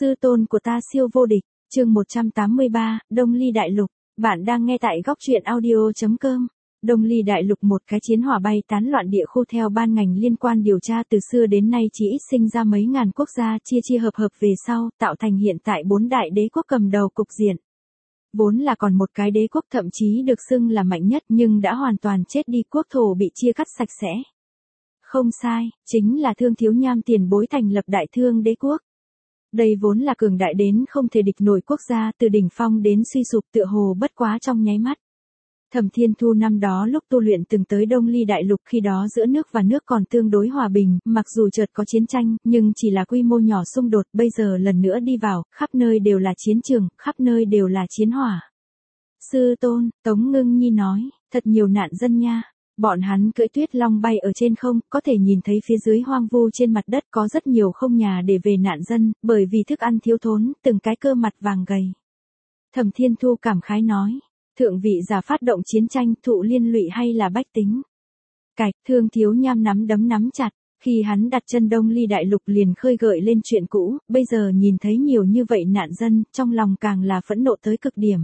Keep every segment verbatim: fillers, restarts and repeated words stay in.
Sư tôn của ta siêu vô địch, chương một trăm tám mươi ba, Đông Ly Đại Lục. Bạn đang nghe tại góc truyện audio chấm com. Đông Ly Đại Lục, một cái chiến hỏa bay tán loạn địa khu. Theo ban ngành liên quan điều tra, từ xưa đến nay chỉ ít sinh ra mấy ngàn quốc gia, chia chia hợp hợp về sau, tạo thành hiện tại bốn đại đế quốc cầm đầu cục diện. Vốn là còn một cái đế quốc thậm chí được xưng là mạnh nhất, nhưng đã hoàn toàn chết đi, quốc thổ bị chia cắt sạch sẽ. Không sai, chính là Thương Thiếu Nham tiền bối thành lập Đại Thương đế quốc. Đây vốn là cường đại đến không thể địch nổi quốc gia, từ đỉnh phong đến suy sụp tựa hồ bất quá trong nháy mắt. Thẩm Thiên Thu năm đó lúc tu luyện từng tới Đông Ly Đại Lục, khi đó giữa nước và nước còn tương đối hòa bình, mặc dù chợt có chiến tranh, nhưng chỉ là quy mô nhỏ xung đột. Bây giờ lần nữa đi vào, khắp nơi đều là chiến trường, khắp nơi đều là chiến hỏa. Sư tôn, Tống Ngưng Nhi nói, thật nhiều nạn dân nha. Bọn hắn cưỡi tuyết long bay ở trên không, có thể nhìn thấy phía dưới hoang vu trên mặt đất có rất nhiều không nhà để về nạn dân, bởi vì thức ăn thiếu thốn, từng cái cơ mặt vàng gầy. Thẩm Thiên Thu cảm khái nói, thượng vị giả phát động chiến tranh, thụ liên lụy hay là bách tính? Cạch, Thương Thiếu Nham nắm đấm nắm chặt, khi hắn đặt chân Đông Ly Đại Lục liền khơi gợi lên chuyện cũ, bây giờ nhìn thấy nhiều như vậy nạn dân, trong lòng càng là phẫn nộ tới cực điểm.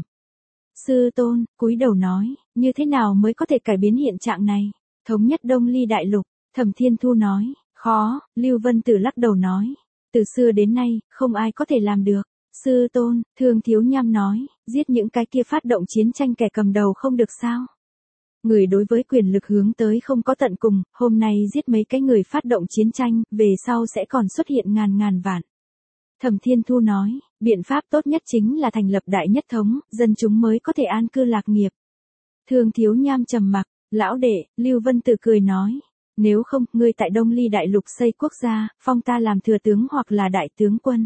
Sư tôn, cúi đầu nói, như thế nào mới có thể cải biến hiện trạng này? Thống nhất Đông Ly Đại Lục, Thẩm Thiên Thu nói, khó. Lưu Vân Tử lắc đầu nói, từ xưa đến nay, không ai có thể làm được. Sư tôn, Thương Thiếu Nham nói, giết những cái kia phát động chiến tranh kẻ cầm đầu không được sao? Người đối với quyền lực hướng tới không có tận cùng, hôm nay giết mấy cái người phát động chiến tranh, về sau sẽ còn xuất hiện ngàn ngàn vạn. Thẩm Thiên Thu nói, biện pháp tốt nhất chính là thành lập đại nhất thống, dân chúng mới có thể an cư lạc nghiệp. Thương Thiếu Nham trầm mặc, lão đệ, Lưu Vân Tử cười nói, nếu không, ngươi tại Đông Ly Đại Lục xây quốc gia, phong ta làm thừa tướng hoặc là đại tướng quân.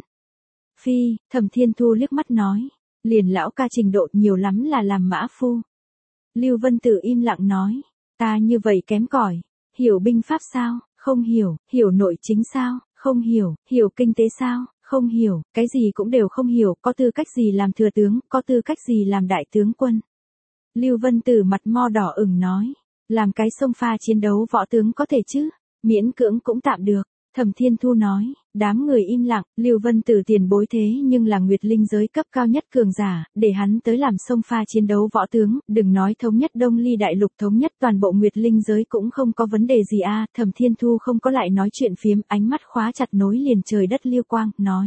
Phi, Thẩm Thiên Thu liếc mắt nói, liền lão ca trình độ nhiều lắm là làm mã phu. Lưu Vân Tử im lặng nói, ta như vậy kém cỏi, hiểu binh pháp sao? Không hiểu. Hiểu nội chính sao? Không hiểu. Hiểu kinh tế sao? Không hiểu. Cái gì cũng đều không hiểu, có tư cách gì làm thừa tướng, có tư cách gì làm đại tướng quân. Lưu Vân Tử mặt mo đỏ ửng nói, làm cái xông pha chiến đấu võ tướng có thể chứ, miễn cưỡng cũng tạm được. Thẩm Thiên Thu nói, đám người im lặng, Lưu Vân Tử tiền bối thế nhưng là Nguyệt Linh giới cấp cao nhất cường giả, để hắn tới làm xông pha chiến đấu võ tướng, đừng nói thống nhất Đông Ly Đại Lục, thống nhất toàn bộ Nguyệt Linh giới cũng không có vấn đề gì a. Thẩm Thiên Thu không có lại nói chuyện phiếm, ánh mắt khóa chặt nối liền trời đất liêu quang, nói.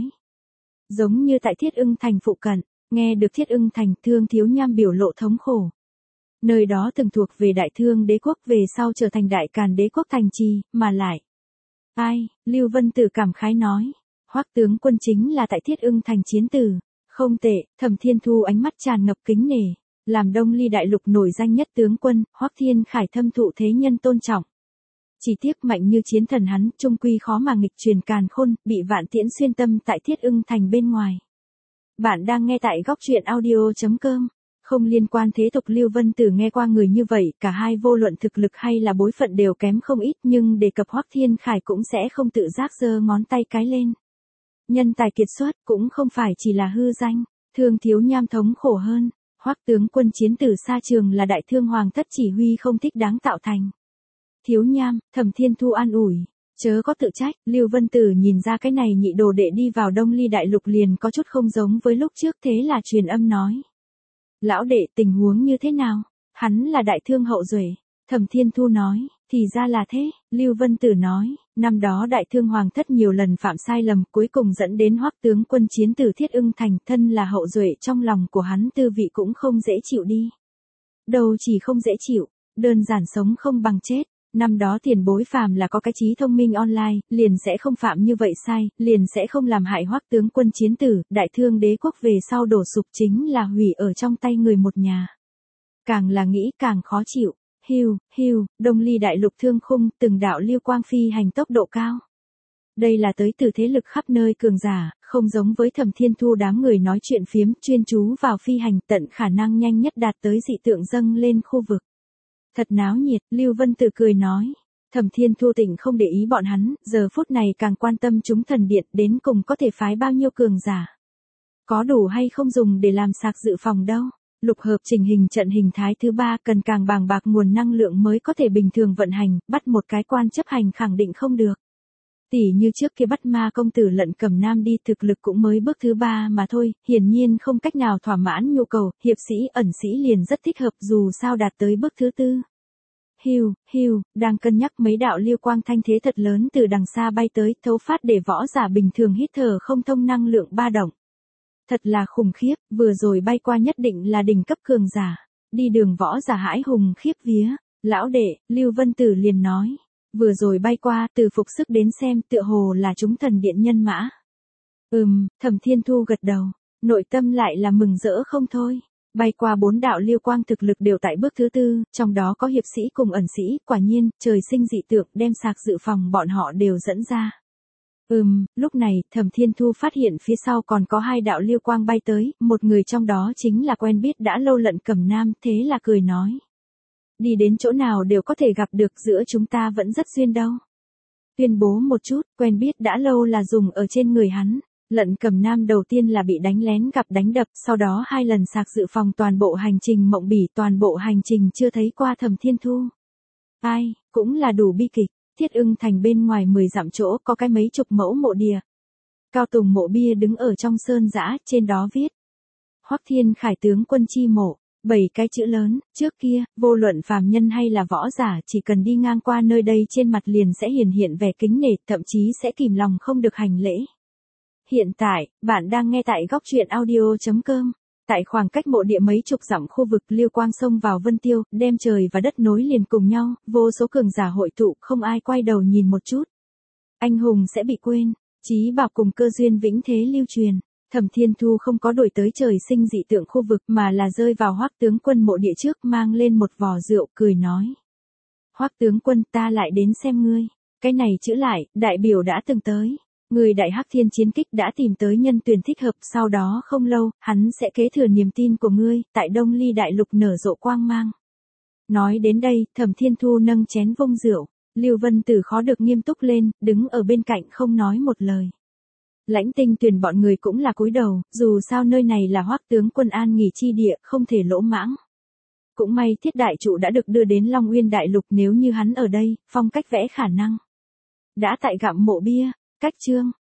Giống như tại Thiết Ưng Thành phụ cận, nghe được Thiết Ưng Thành, Thương Thiếu Nham biểu lộ thống khổ. Nơi đó từng thuộc về Đại Thương đế quốc, về sau trở thành Đại Càn đế quốc thành trì, mà lại. Ai, Lưu Vân Tử cảm khái nói, Hoắc tướng quân chính là tại Thiết Ưng Thành chiến tử. Không tệ. Thẩm Thiên Thu ánh mắt tràn ngập kính nể, làm Đông Ly Đại Lục nổi danh nhất tướng quân, Hoắc Thiên Khải thâm thụ thế nhân tôn trọng. Chỉ tiếc mạnh như chiến thần hắn, trung quy khó mà nghịch truyền càn khôn, bị vạn tiễn xuyên tâm tại Thiết Ưng Thành bên ngoài. Bạn đang nghe tại góc truyện audio chấm com. Không liên quan thế tục. Lưu Vân Tử nghe qua người như vậy, cả hai vô luận thực lực hay là bối phận đều kém không ít, nhưng đề cập Hoắc Thiên Khải cũng sẽ không tự giác giơ ngón tay cái lên. Nhân tài kiệt xuất, cũng không phải chỉ là hư danh. Thương Thiếu Nham thống khổ hơn, Hoắc tướng quân chiến tử xa trường là Đại Thương hoàng thất chỉ huy không thích đáng tạo thành. Thiếu Nham, Thẩm Thiên Thu an ủi, chớ có tự trách. Lưu Vân Tử nhìn ra cái này nhị đồ đệ đi vào Đông Ly Đại Lục liền có chút không giống với lúc trước, thế là truyền âm nói. Lão đệ, tình huống như thế nào? Hắn là Đại Thương hậu duệ. Thẩm Thiên Thu nói, thì ra là thế. Lưu Vân Tử nói, năm đó Đại Thương hoàng thất nhiều lần phạm sai lầm, cuối cùng dẫn đến Hoắc tướng quân chiến tử Thiết Ưng Thành, thân là hậu duệ, trong lòng của hắn tư vị cũng không dễ chịu đi. Đâu chỉ không dễ chịu, đơn giản sống không bằng chết. Năm đó tiền bối phàm là có cái trí thông minh online, liền sẽ không phạm như vậy sai, liền sẽ không làm hại Hoắc tướng quân chiến tử, Đại Thương đế quốc về sau đổ sụp chính là hủy ở trong tay người một nhà. Càng là nghĩ càng khó chịu. Hiu, hiu, Đông Ly Đại Lục thương khung, từng đạo lưu quang phi hành tốc độ cao. Đây là tới từ thế lực khắp nơi cường giả, không giống với Thẩm Thiên Thu đám người nói chuyện phiếm, chuyên chú vào phi hành, tận khả năng nhanh nhất đạt tới dị tượng dâng lên khu vực. Thật náo nhiệt. Lưu Vân Tử cười nói. Thẩm Thiên Thu tỉnh không để ý bọn hắn, giờ phút này càng quan tâm chúng thần điện đến cùng có thể phái bao nhiêu cường giả. Có đủ hay không dùng để làm sạc dự phòng đâu. Lục hợp trình hình trận hình thái thứ ba cần càng bàng bạc nguồn năng lượng mới có thể bình thường vận hành, bắt một cái quan chấp hành khẳng định không được. Tỷ như trước kia bắt ma công tử Lận Cẩm Nam đi thực lực cũng mới bước thứ ba mà thôi, hiển nhiên không cách nào thỏa mãn nhu cầu, hiệp sĩ ẩn sĩ liền rất thích hợp dù sao đạt tới bước thứ tư. Hiu, hiu, đang cân nhắc mấy đạo lưu quang thanh thế thật lớn từ đằng xa bay tới, thấu phát để võ giả bình thường hít thở không thông năng lượng ba động. Thật là khủng khiếp, vừa rồi bay qua nhất định là đỉnh cấp cường giả. Đi đường võ giả hãi hùng khiếp vía, lão đệ, Lưu Vân Tử liền nói. Vừa rồi bay qua, từ phục sức đến xem tựa hồ là chúng thần điện nhân mã. Ừm, Thẩm Thiên Thu gật đầu, nội tâm lại là mừng rỡ không thôi. Bay qua bốn đạo lưu quang thực lực đều tại bước thứ tư, trong đó có hiệp sĩ cùng ẩn sĩ, quả nhiên, trời sinh dị tượng đem sạc dự phòng bọn họ đều dẫn ra. Ừm, lúc này, Thẩm Thiên Thu phát hiện phía sau còn có hai đạo lưu quang bay tới, một người trong đó chính là quen biết đã lâu Lận Cẩm Nam, thế là cười nói. Đi đến chỗ nào đều có thể gặp được, giữa chúng ta vẫn rất duyên đâu. Tuyên bố một chút, quen biết đã lâu là dùng ở trên người hắn. Lận Cẩm Nam đầu tiên là bị đánh lén gặp đánh đập, sau đó hai lần sạc dự phòng toàn bộ hành trình mộng bỉ, toàn bộ hành trình chưa thấy qua Thẩm Thiên Thu. Ai, cũng là đủ bi kịch. Thiết Ưng Thành bên ngoài mười dặm chỗ có cái mấy chục mẫu mộ địa. Cao tùng mộ bia đứng ở trong sơn dã, trên đó viết. Hoắc Thiên Khải tướng quân chi mộ, bảy cái chữ lớn, trước kia, vô luận phàm nhân hay là võ giả chỉ cần đi ngang qua nơi đây trên mặt liền sẽ hiển hiện vẻ kính nể, thậm chí sẽ kìm lòng không được hành lễ. Hiện tại, bạn đang nghe tại góc truyện audio chấm com. Tại khoảng cách mộ địa mấy chục dặm khu vực lưu quang xông vào vân tiêu, đem trời và đất nối liền cùng nhau, vô số cường giả hội tụ, không ai quay đầu nhìn một chút. Anh hùng sẽ bị quên, chí bảo cùng cơ duyên vĩnh thế lưu truyền. Thẩm Thiên Thu không có đuổi tới trời sinh dị tượng khu vực mà là rơi vào Hoắc tướng quân mộ địa trước, mang lên một vò rượu, cười nói. Hoắc tướng quân, ta lại đến xem ngươi. Cái này chữ lại, đại biểu đã từng tới. Người đại hắc thiên chiến kích đã tìm tới nhân tuyển thích hợp, sau đó không lâu, hắn sẽ kế thừa niềm tin của ngươi, tại Đông Ly đại lục nở rộ quang mang. Nói đến đây, Thẩm Thiên Thu nâng chén vông rượu, Lưu Vân Tử khó được nghiêm túc lên, đứng ở bên cạnh không nói một lời. Lãnh Tinh Tuyền bọn người cũng là cúi đầu, dù sao nơi này là Hoắc tướng quân an nghỉ chi địa, không thể lỗ mãng. Cũng may Thiết đại trụ đã được đưa đến Long Uyên đại lục, nếu như hắn ở đây, phong cách vẽ khả năng đã tại gặm mộ bia. Cách chương